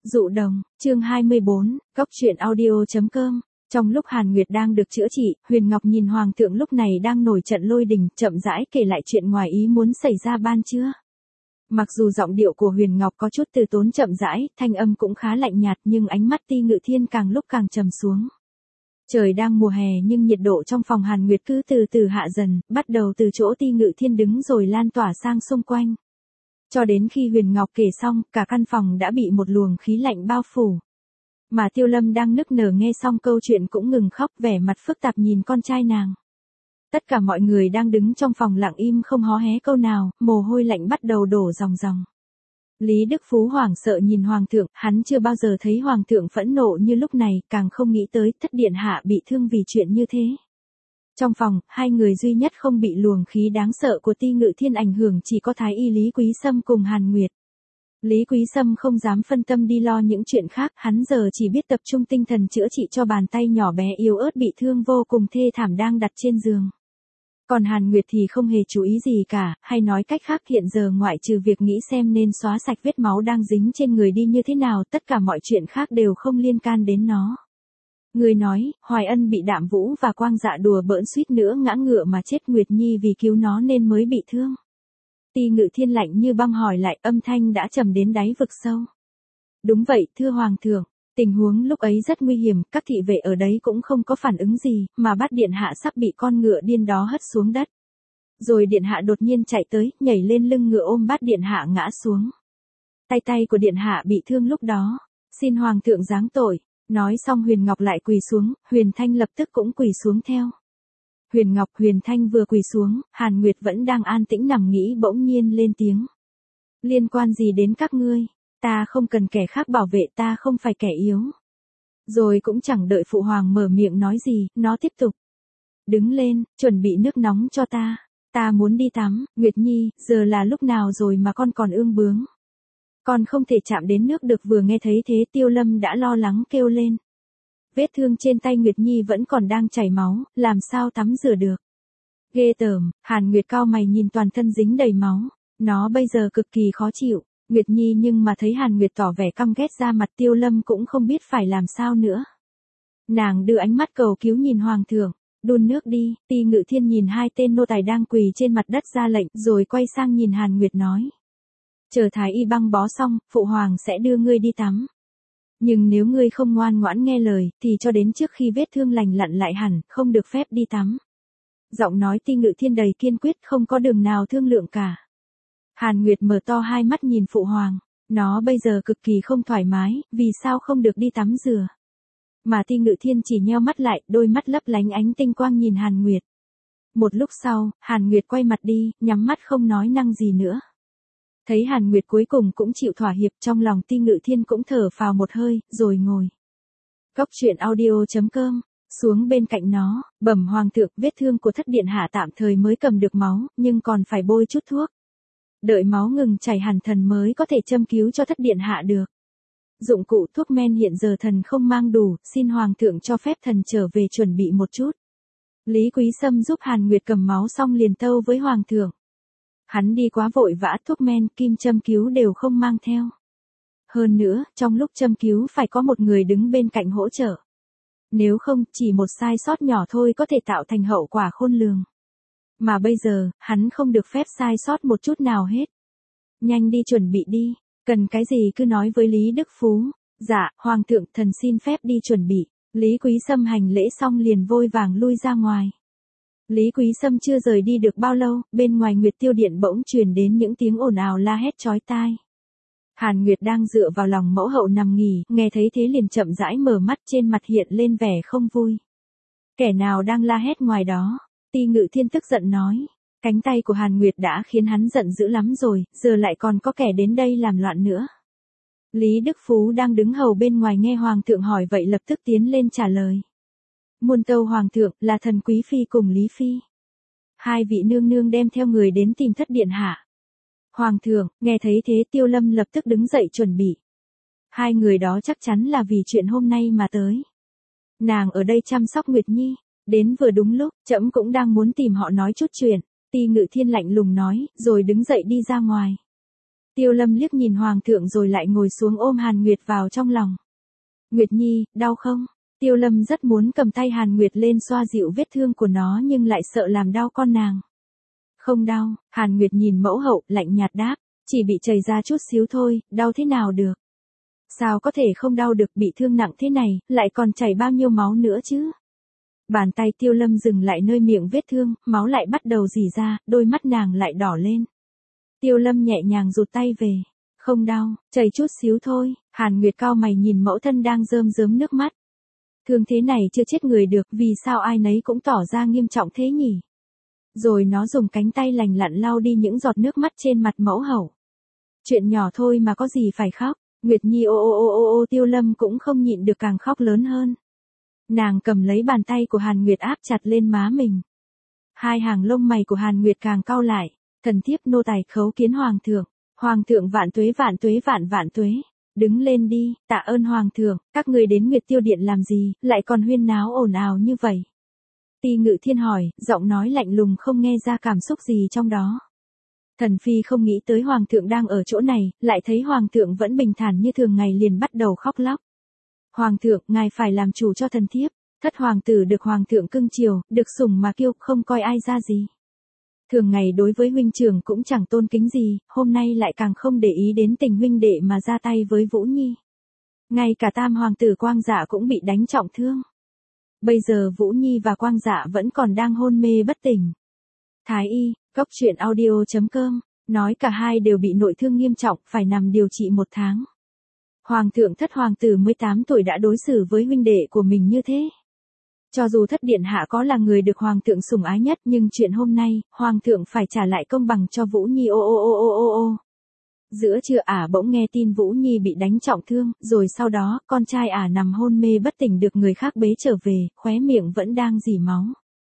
Dụ đồng, chương 24, Cốc truyện audio.com. Trong lúc Hàn Nguyệt đang được chữa trị, Huyền Ngọc nhìn Hoàng thượng lúc này đang nổi trận lôi đình, chậm rãi kể lại chuyện ngoài ý muốn xảy ra ban trưa. Mặc dù giọng điệu của Huyền Ngọc có chút từ tốn chậm rãi, thanh âm cũng khá lạnh nhạt, nhưng ánh mắt Ti Ngự Thiên càng lúc càng trầm xuống. Trời đang mùa hè nhưng nhiệt độ trong phòng Hàn Nguyệt cứ từ từ hạ dần, bắt đầu từ chỗ Ti Ngự Thiên đứng rồi lan tỏa sang xung quanh. Cho đến khi Huyền Ngọc kể xong, cả căn phòng đã bị một luồng khí lạnh bao phủ. Mà Tiêu Lâm đang nức nở nghe xong câu chuyện cũng ngừng khóc, vẻ mặt phức tạp nhìn con trai nàng. Tất cả mọi người đang đứng trong phòng lặng im không hó hé câu nào, mồ hôi lạnh bắt đầu đổ ròng ròng. Lý Đức Phú hoảng sợ nhìn Hoàng thượng, hắn chưa bao giờ thấy Hoàng thượng phẫn nộ như lúc này, càng không nghĩ tới thất điện hạ bị thương vì chuyện như thế. Trong phòng, hai người duy nhất không bị luồng khí đáng sợ của Ti Ngự Thiên ảnh hưởng chỉ có Thái y Lý Quý Sâm cùng Hàn Nguyệt. Lý Quý Sâm không dám phân tâm đi lo những chuyện khác, hắn giờ chỉ biết tập trung tinh thần chữa trị cho bàn tay nhỏ bé yếu ớt bị thương vô cùng thê thảm đang đặt trên giường. Còn Hàn Nguyệt thì không hề chú ý gì cả, hay nói cách khác hiện giờ ngoại trừ việc nghĩ xem nên xóa sạch vết máu đang dính trên người đi như thế nào, tất cả mọi chuyện khác đều không liên can đến nó. Người nói, Hoài Ân bị Đạm Vũ và Quang Dạ đùa bỡn suýt nữa ngã ngựa mà chết, Nguyệt Nhi vì cứu nó nên mới bị thương. Ti Ngự Thiên lạnh như băng hỏi lại, âm thanh đã trầm đến đáy vực sâu. Đúng vậy, thưa Hoàng thượng, tình huống lúc ấy rất nguy hiểm, các thị vệ ở đấy cũng không có phản ứng gì, mà Bát điện hạ sắp bị con ngựa điên đó hất xuống đất. Rồi điện hạ đột nhiên chạy tới, nhảy lên lưng ngựa ôm Bát điện hạ ngã xuống. Tay của điện hạ bị thương lúc đó, xin Hoàng thượng giáng tội. Nói xong Huyền Ngọc lại quỳ xuống, Huyền Thanh lập tức cũng quỳ xuống theo. Huyền Ngọc, Huyền Thanh vừa quỳ xuống, Hàn Nguyệt vẫn đang an tĩnh nằm nghĩ bỗng nhiên lên tiếng. Liên quan gì đến các ngươi? Ta không cần kẻ khác bảo vệ, ta không phải kẻ yếu. Rồi cũng chẳng đợi Phụ Hoàng mở miệng nói gì, nó tiếp tục. Đứng lên, chuẩn bị nước nóng cho ta. Ta muốn đi tắm, Nguyệt Nhi, giờ là lúc nào rồi mà con còn ương bướng. Con không thể chạm đến nước được. Vừa nghe thấy thế Tiêu Lâm đã lo lắng kêu lên. Vết thương trên tay Nguyệt Nhi vẫn còn đang chảy máu, làm sao tắm rửa được. Ghê tởm, Hàn Nguyệt cau mày nhìn toàn thân dính đầy máu. Nó bây giờ cực kỳ khó chịu. Nguyệt Nhi nhưng mà thấy Hàn Nguyệt tỏ vẻ căm ghét ra mặt, Tiêu Lâm cũng không biết phải làm sao nữa. Nàng đưa ánh mắt cầu cứu nhìn Hoàng thượng. Đun nước đi. Ti Ngự Thiên nhìn hai tên nô tài đang quỳ trên mặt đất ra lệnh, rồi quay sang nhìn Hàn Nguyệt nói. Chờ Thái y băng bó xong, Phụ Hoàng sẽ đưa ngươi đi tắm. Nhưng nếu ngươi không ngoan ngoãn nghe lời, thì cho đến trước khi vết thương lành lặn lại hẳn, không được phép đi tắm. Giọng nói Ti Ngự Thiên đầy kiên quyết, không có đường nào thương lượng cả. Hàn Nguyệt mở to hai mắt nhìn Phụ Hoàng. Nó bây giờ cực kỳ không thoải mái, vì sao không được đi tắm rửa. Mà Ti Ngự Thiên chỉ nheo mắt lại, đôi mắt lấp lánh ánh tinh quang nhìn Hàn Nguyệt. Một lúc sau, Hàn Nguyệt quay mặt đi, nhắm mắt không nói năng gì nữa. Thấy Hàn Nguyệt cuối cùng cũng chịu thỏa hiệp, trong lòng Ti Ngự Thiên cũng thở phào một hơi, rồi ngồi. Cốc truyện audio.com, xuống bên cạnh nó, bẩm Hoàng thượng, vết thương của thất điện hạ tạm thời mới cầm được máu, nhưng còn phải bôi chút thuốc. Đợi máu ngừng chảy hẳn thần mới có thể châm cứu cho thất điện hạ được. Dụng cụ thuốc men hiện giờ thần không mang đủ, xin Hoàng thượng cho phép thần trở về chuẩn bị một chút. Lý Quý Sâm giúp Hàn Nguyệt cầm máu xong liền tâu với Hoàng thượng. Hắn đi quá vội vã, thuốc men, kim châm cứu đều không mang theo. Hơn nữa, trong lúc châm cứu phải có một người đứng bên cạnh hỗ trợ. Nếu không, chỉ một sai sót nhỏ thôi có thể tạo thành hậu quả khôn lường. Mà bây giờ, hắn không được phép sai sót một chút nào hết. Nhanh đi chuẩn bị đi, cần cái gì cứ nói với Lý Đức Phú. Dạ, Hoàng thượng, thần xin phép đi chuẩn bị. Lý Quý Sâm hành lễ xong liền vội vàng lui ra ngoài. Lý Quý Sâm chưa rời đi được bao lâu, bên ngoài Nguyệt Tiêu Điện bỗng truyền đến những tiếng ồn ào la hét chói tai. Hàn Nguyệt đang dựa vào lòng mẫu hậu nằm nghỉ, nghe thấy thế liền chậm rãi mở mắt, trên mặt hiện lên vẻ không vui. Kẻ nào đang la hét ngoài đó? Ti Ngự Thiên tức giận nói. Cánh tay của Hàn Nguyệt đã khiến hắn giận dữ lắm rồi, giờ lại còn có kẻ đến đây làm loạn nữa. Lý Đức Phú đang đứng hầu bên ngoài nghe Hoàng thượng hỏi vậy lập tức tiến lên trả lời. Muôn tâu Hoàng thượng, là thần Quý Phi cùng Lý Phi. Hai vị nương nương đem theo người đến tìm thất điện hạ. Hoàng thượng, nghe thấy thế Tiêu Lâm lập tức đứng dậy chuẩn bị. Hai người đó chắc chắn là vì chuyện hôm nay mà tới. Nàng ở đây chăm sóc Nguyệt Nhi, đến vừa đúng lúc, trẫm cũng đang muốn tìm họ nói chút chuyện. Ti Ngự Thiên lạnh lùng nói, rồi đứng dậy đi ra ngoài. Tiêu Lâm liếc nhìn Hoàng thượng rồi lại ngồi xuống ôm Hàn Nguyệt vào trong lòng. Nguyệt Nhi, đau không? Tiêu Lâm rất muốn cầm tay Hàn Nguyệt lên xoa dịu vết thương của nó nhưng lại sợ làm đau con nàng. Không đau, Hàn Nguyệt nhìn mẫu hậu, lạnh nhạt đáp, chỉ bị chảy ra chút xíu thôi, đau thế nào được? Sao có thể không đau được, bị thương nặng thế này, lại còn chảy bao nhiêu máu nữa chứ? Bàn tay Tiêu Lâm dừng lại nơi miệng vết thương, máu lại bắt đầu rỉ ra, đôi mắt nàng lại đỏ lên. Tiêu Lâm nhẹ nhàng rụt tay về. Không đau, chảy chút xíu thôi. Hàn Nguyệt cau mày nhìn mẫu thân đang rơm rớm nước mắt. Thương thế này chưa chết người được, vì sao ai nấy cũng tỏ ra nghiêm trọng thế nhỉ? Rồi nó dùng cánh tay lành lặn lau đi những giọt nước mắt trên mặt mẫu hậu. Chuyện nhỏ thôi mà có gì phải khóc. Nguyệt Nhi ô ô ô ô ô. Tiêu Lâm cũng không nhịn được càng khóc lớn hơn. Nàng cầm lấy bàn tay của Hàn Nguyệt áp chặt lên má mình. Hai hàng lông mày của Hàn Nguyệt càng cau lại. Thần thiếp nô tài khấu kiến Hoàng thượng. Hoàng thượng vạn tuế vạn tuế vạn vạn tuế. Đứng lên đi, tạ ơn Hoàng thượng, các người đến Nguyệt Tiêu Điện làm gì, lại còn huyên náo ồn ào như vậy. Ti Ngự Thiên hỏi, giọng nói lạnh lùng không nghe ra cảm xúc gì trong đó. Thần phi không nghĩ tới Hoàng thượng đang ở chỗ này, lại thấy Hoàng thượng vẫn bình thản như thường ngày liền bắt đầu khóc lóc. Hoàng thượng, ngài phải làm chủ cho thần thiếp. Thất hoàng tử được Hoàng thượng cưng chiều, được sủng mà kiêu, không coi ai ra gì. Thường ngày đối với huynh trưởng cũng chẳng tôn kính gì, hôm nay lại càng không để ý đến tình huynh đệ mà ra tay với Vũ Nhi. Ngay cả tam hoàng tử Quang Dạ cũng bị đánh trọng thương. Bây giờ Vũ Nhi và Quang Dạ vẫn còn đang hôn mê bất tỉnh. Thái y, Cốc Truyện Audio.com, nói cả hai đều bị nội thương nghiêm trọng, phải nằm điều trị 1 tháng. Hoàng thượng thất hoàng tử 18 tuổi đã đối xử với huynh đệ của mình như thế. Cho dù thất điện hạ có là người được Hoàng thượng sủng ái nhất nhưng chuyện hôm nay, Hoàng thượng phải trả lại công bằng cho Vũ Nhi ô ô ô ô ô ô. Giữa trưa bỗng nghe tin Vũ Nhi bị đánh trọng thương, rồi sau đó, con trai nằm hôn mê bất tỉnh được người khác bế trở về, khóe miệng vẫn đang rỉ máu.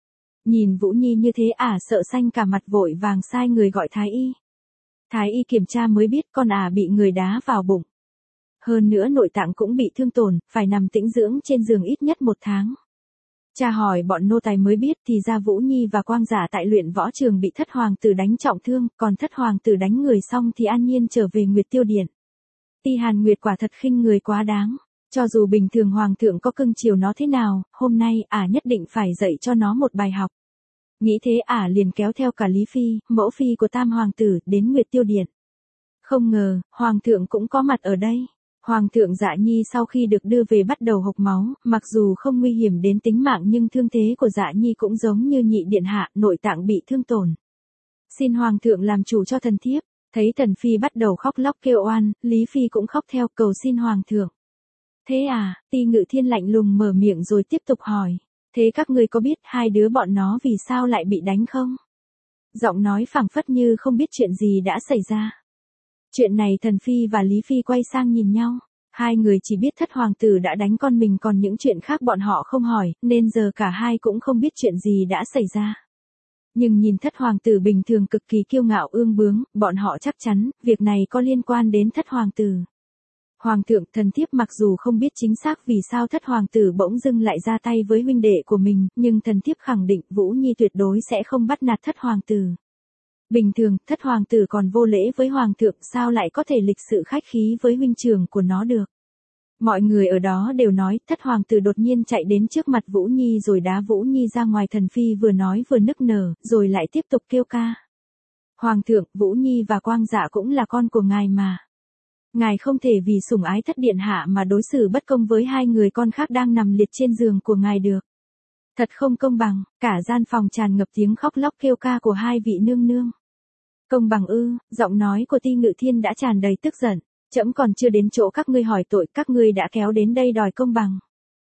Nhìn Vũ Nhi như thế sợ xanh cả mặt, vội vàng sai người gọi thái y. Thái y kiểm tra mới biết con bị người đá vào bụng. Hơn nữa nội tạng cũng bị thương tổn, phải nằm tĩnh dưỡng trên giường ít nhất 1 tháng. Cha hỏi bọn nô tài mới biết thì ra Vũ Nhi và Quang Dạ tại luyện võ trường bị thất hoàng tử đánh trọng thương, còn thất hoàng tử đánh người xong thì an nhiên trở về Nguyệt Tiêu Điện. Ti Hàn Nguyệt quả thật khinh người quá đáng. Cho dù bình thường Hoàng thượng có cưng chiều nó thế nào, hôm nay nhất định phải dạy cho nó một bài học. Nghĩ thế liền kéo theo cả Lý Phi, mẫu phi của tam hoàng tử, đến Nguyệt Tiêu Điện. Không ngờ, Hoàng thượng cũng có mặt ở đây. Hoàng thượng Dạ Nhi sau khi được đưa về bắt đầu hộc máu, mặc dù không nguy hiểm đến tính mạng nhưng thương thế của Dạ Nhi cũng giống như nhị điện hạ, nội tạng bị thương tổn. Xin Hoàng thượng làm chủ cho thần thiếp. Thấy Tần Phi bắt đầu khóc lóc kêu oan, Lý Phi cũng khóc theo, cầu xin Hoàng thượng. Thế Ti Ngự Thiên lạnh lùng mở miệng rồi tiếp tục hỏi. Thế các ngươi có biết hai đứa bọn nó vì sao lại bị đánh không? Giọng nói phảng phất như không biết chuyện gì đã xảy ra. Chuyện này Thần Phi và Lý Phi quay sang nhìn nhau. Hai người chỉ biết thất hoàng tử đã đánh con mình, còn những chuyện khác bọn họ không hỏi, nên giờ cả hai cũng không biết chuyện gì đã xảy ra. Nhưng nhìn thất hoàng tử bình thường cực kỳ kiêu ngạo ương bướng, bọn họ chắc chắn, việc này có liên quan đến thất hoàng tử. Hoàng thượng, thần thiếp mặc dù không biết chính xác vì sao thất hoàng tử bỗng dưng lại ra tay với huynh đệ của mình, nhưng thần thiếp khẳng định Vũ Nhi tuyệt đối sẽ không bắt nạt thất hoàng tử. Bình thường, thất hoàng tử còn vô lễ với hoàng thượng, sao lại có thể lịch sự khách khí với huynh trưởng của nó được. Mọi người ở đó đều nói, thất hoàng tử đột nhiên chạy đến trước mặt Vũ Nhi rồi đá Vũ Nhi ra ngoài. Thần Phi vừa nói vừa nức nở, rồi lại tiếp tục kêu ca. Hoàng thượng, Vũ Nhi và Quang Dạ cũng là con của ngài mà. Ngài không thể vì sủng ái thất điện hạ mà đối xử bất công với hai người con khác đang nằm liệt trên giường của ngài được. Thật không công bằng, cả gian phòng tràn ngập tiếng khóc lóc kêu ca của hai vị nương nương. Công bằng ư? Giọng nói của Ti Ngự Thiên đã tràn đầy tức giận. Trẫm còn chưa đến chỗ các ngươi hỏi tội, các ngươi đã kéo đến đây đòi công bằng.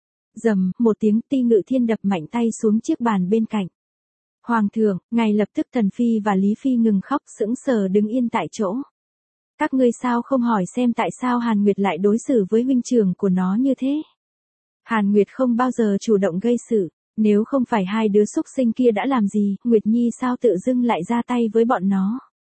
Rầm, một tiếng, Ti Ngự Thiên đập mạnh tay xuống chiếc bàn bên cạnh. Hoàng thượng, ngay lập tức Tần Phi và Lý Phi ngừng khóc, sững sờ đứng yên tại chỗ. Các ngươi sao không hỏi xem tại sao Hàn Nguyệt lại đối xử với huynh trưởng của nó như thế? Hàn Nguyệt không bao giờ chủ động gây sự, nếu không phải hai đứa xúc sinh kia đã làm gì, Nguyệt Nhi sao tự dưng lại ra tay với bọn nó?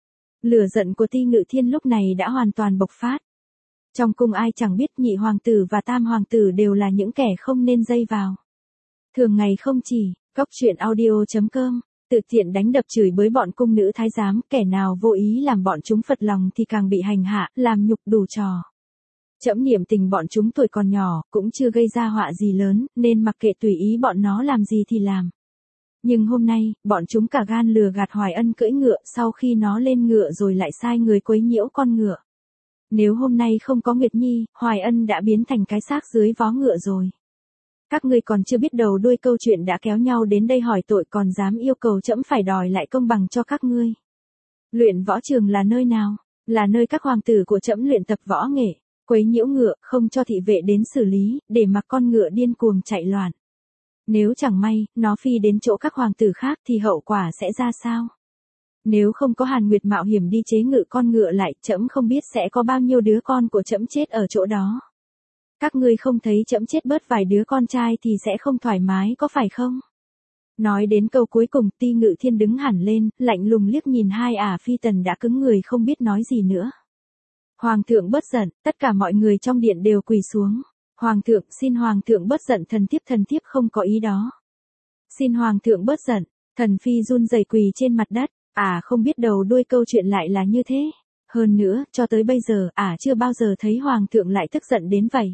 Lửa giận của Ti Ngự Thiên lúc này đã hoàn toàn bộc phát. Trong cung ai chẳng biết nhị hoàng tử và tam hoàng tử đều là những kẻ không nên dây vào. Thường ngày không chỉ, Cốc Truyện Audio.com, tự tiện đánh đập chửi bới bọn cung nữ thái giám, kẻ nào vô ý làm bọn chúng phật lòng thì càng bị hành hạ, làm nhục đủ trò. Trẫm niệm tình bọn chúng tuổi còn nhỏ, cũng chưa gây ra họa gì lớn, nên mặc kệ tùy ý bọn nó làm gì thì làm. Nhưng hôm nay, bọn chúng cả gan lừa gạt Hoài Ân cưỡi ngựa, sau khi nó lên ngựa rồi lại sai người quấy nhiễu con ngựa. Nếu hôm nay không có Nguyệt Nhi, Hoài Ân đã biến thành cái xác dưới vó ngựa rồi. Các ngươi còn chưa biết đầu đuôi câu chuyện đã kéo nhau đến đây hỏi tội, còn dám yêu cầu trẫm phải đòi lại công bằng cho các ngươi. Luyện võ trường là nơi nào? Là nơi các hoàng tử của trẫm luyện tập võ nghệ, quấy nhiễu ngựa, không cho thị vệ đến xử lý, để mặc con ngựa điên cuồng chạy loạn. Nếu chẳng may, nó phi đến chỗ các hoàng tử khác thì hậu quả sẽ ra sao? Nếu không có Hàn Nguyệt mạo hiểm đi chế ngự con ngựa lại, trẫm không biết sẽ có bao nhiêu đứa con của trẫm chết ở chỗ đó. Các ngươi không thấy trẫm chết bớt vài đứa con trai thì sẽ không thoải mái có phải không? Nói đến câu cuối cùng, Ti Ngự Thiên đứng hẳn lên, lạnh lùng liếc nhìn hai ả phi tần đã cứng người không biết nói gì nữa. Hoàng thượng bớt giận, tất cả mọi người trong điện đều quỳ xuống. Hoàng thượng, xin Hoàng thượng bớt giận, thần thiếp không có ý đó. Xin Hoàng thượng bớt giận, thần phi run rẩy quỳ trên mặt đất, không biết đầu đuôi câu chuyện lại là như thế. Hơn nữa, cho tới bây giờ, chưa bao giờ thấy Hoàng thượng lại tức giận đến vậy.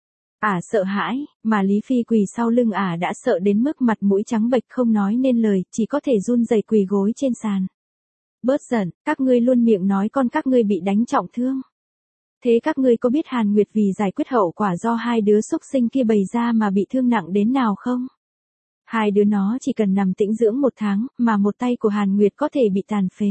Sợ hãi, mà Lý Phi quỳ sau lưng đã sợ đến mức mặt mũi trắng bệch không nói nên lời, chỉ có thể run rẩy quỳ gối trên sàn. Bớt giận, các ngươi luôn miệng nói con các ngươi bị đánh trọng thương. Thế các ngươi có biết Hàn Nguyệt vì giải quyết hậu quả do hai đứa xúc sinh kia bày ra mà bị thương nặng đến nào không? Hai đứa nó chỉ cần nằm tĩnh dưỡng 1 tháng, mà một tay của Hàn Nguyệt có thể bị tàn phế.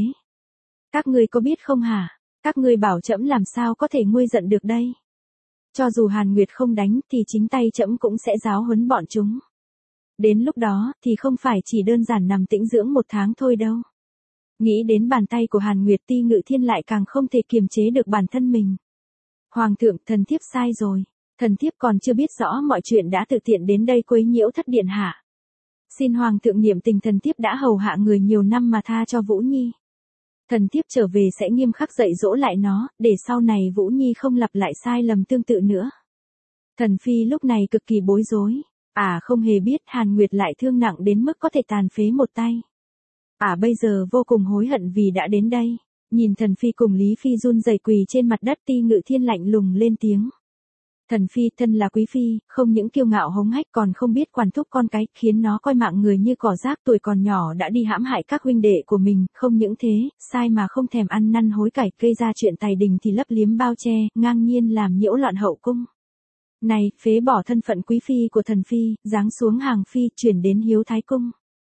Các ngươi có biết không hả? Các ngươi bảo trẫm làm sao có thể nguôi giận được đây? Cho dù Hàn Nguyệt không đánh thì chính tay trẫm cũng sẽ giáo huấn bọn chúng. Đến lúc đó thì không phải chỉ đơn giản nằm tĩnh dưỡng 1 tháng thôi đâu. Nghĩ đến bàn tay của Hàn Nguyệt, Ti Ngự Thiên lại càng không thể kiềm chế được bản thân mình. Hoàng thượng, thần thiếp sai rồi. Thần thiếp còn chưa biết rõ mọi chuyện đã tự tiện đến đây quấy nhiễu thất điện hạ. Xin Hoàng thượng niệm tình, thần thiếp đã hầu hạ người nhiều năm mà tha cho Vũ Nhi. Thần thiếp trở về sẽ nghiêm khắc dạy dỗ lại nó, để sau này Vũ Nhi không lặp lại sai lầm tương tự nữa. Thần phi lúc này cực kỳ bối rối. Không hề biết Hàn Nguyệt lại thương nặng đến mức có thể tàn phế một tay. Bây giờ vô cùng hối hận vì đã đến đây. Nhìn thần phi cùng Lý Phi run rẩy quỳ trên mặt đất, Ti Ngự Thiên lạnh lùng lên tiếng. Thần phi thân là quý phi, không những kiêu ngạo hống hách còn không biết quản thúc con cái, khiến nó coi mạng người như cỏ rác, tuổi còn nhỏ đã đi hãm hại các huynh đệ của mình, không những thế, sai mà không thèm ăn năn hối cải, gây ra chuyện tài đình thì lấp liếm bao che, ngang nhiên làm nhiễu loạn hậu cung. Này, phế bỏ thân phận quý phi của thần phi, giáng xuống hàng phi, chuyển đến hiếu thái cung.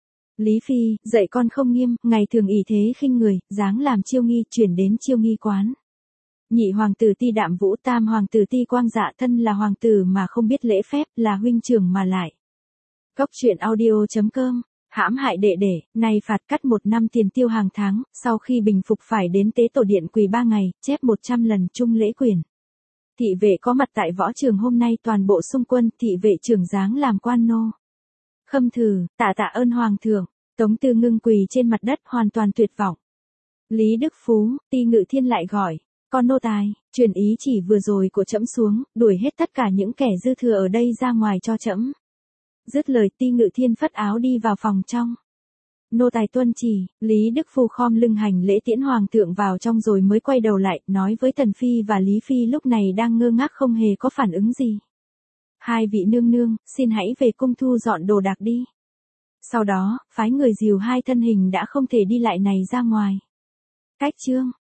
Lý Phi, dạy con không nghiêm, ngày thường ỷ thế khinh người, dáng làm chiêu nghi, chuyển đến chiêu nghi quán. Nhị hoàng tử Ti Đạm Vũ, tam hoàng tử Ti Quang Dạ, thân là hoàng tử mà không biết lễ phép, là huynh trưởng mà lại. Cốc truyện audio.com, hãm hại đệ đệ, nay phạt cắt 1 năm tiền tiêu hàng tháng, sau khi bình phục phải đến tế tổ điện quỳ 3 ngày, chép 100 lần chung lễ quyền. Thị vệ có mặt tại võ trường hôm nay toàn bộ xung quân, thị vệ trưởng dáng làm quan nô. Khâm thử, tạ ơn Hoàng thượng. Tống Tư Ngưng quỳ trên mặt đất hoàn toàn tuyệt vọng. Lý Đức Phú, Ti Ngự Thiên lại gọi, con nô tài, truyền ý chỉ vừa rồi của trẫm xuống, đuổi hết tất cả những kẻ dư thừa ở đây ra ngoài cho trẫm. Dứt lời, Ti Ngự Thiên phất áo đi vào phòng trong. Nô tài tuân chỉ, Lý Đức Phú khom lưng hành lễ tiễn Hoàng thượng vào trong rồi mới quay đầu lại, nói với Tần Phi và Lý Phi lúc này đang ngơ ngác không hề có phản ứng gì. Hai vị nương nương, xin hãy về cung thu dọn đồ đạc đi. Sau đó, phái người dìu hai thân hình đã không thể đi lại này ra ngoài. Cách chương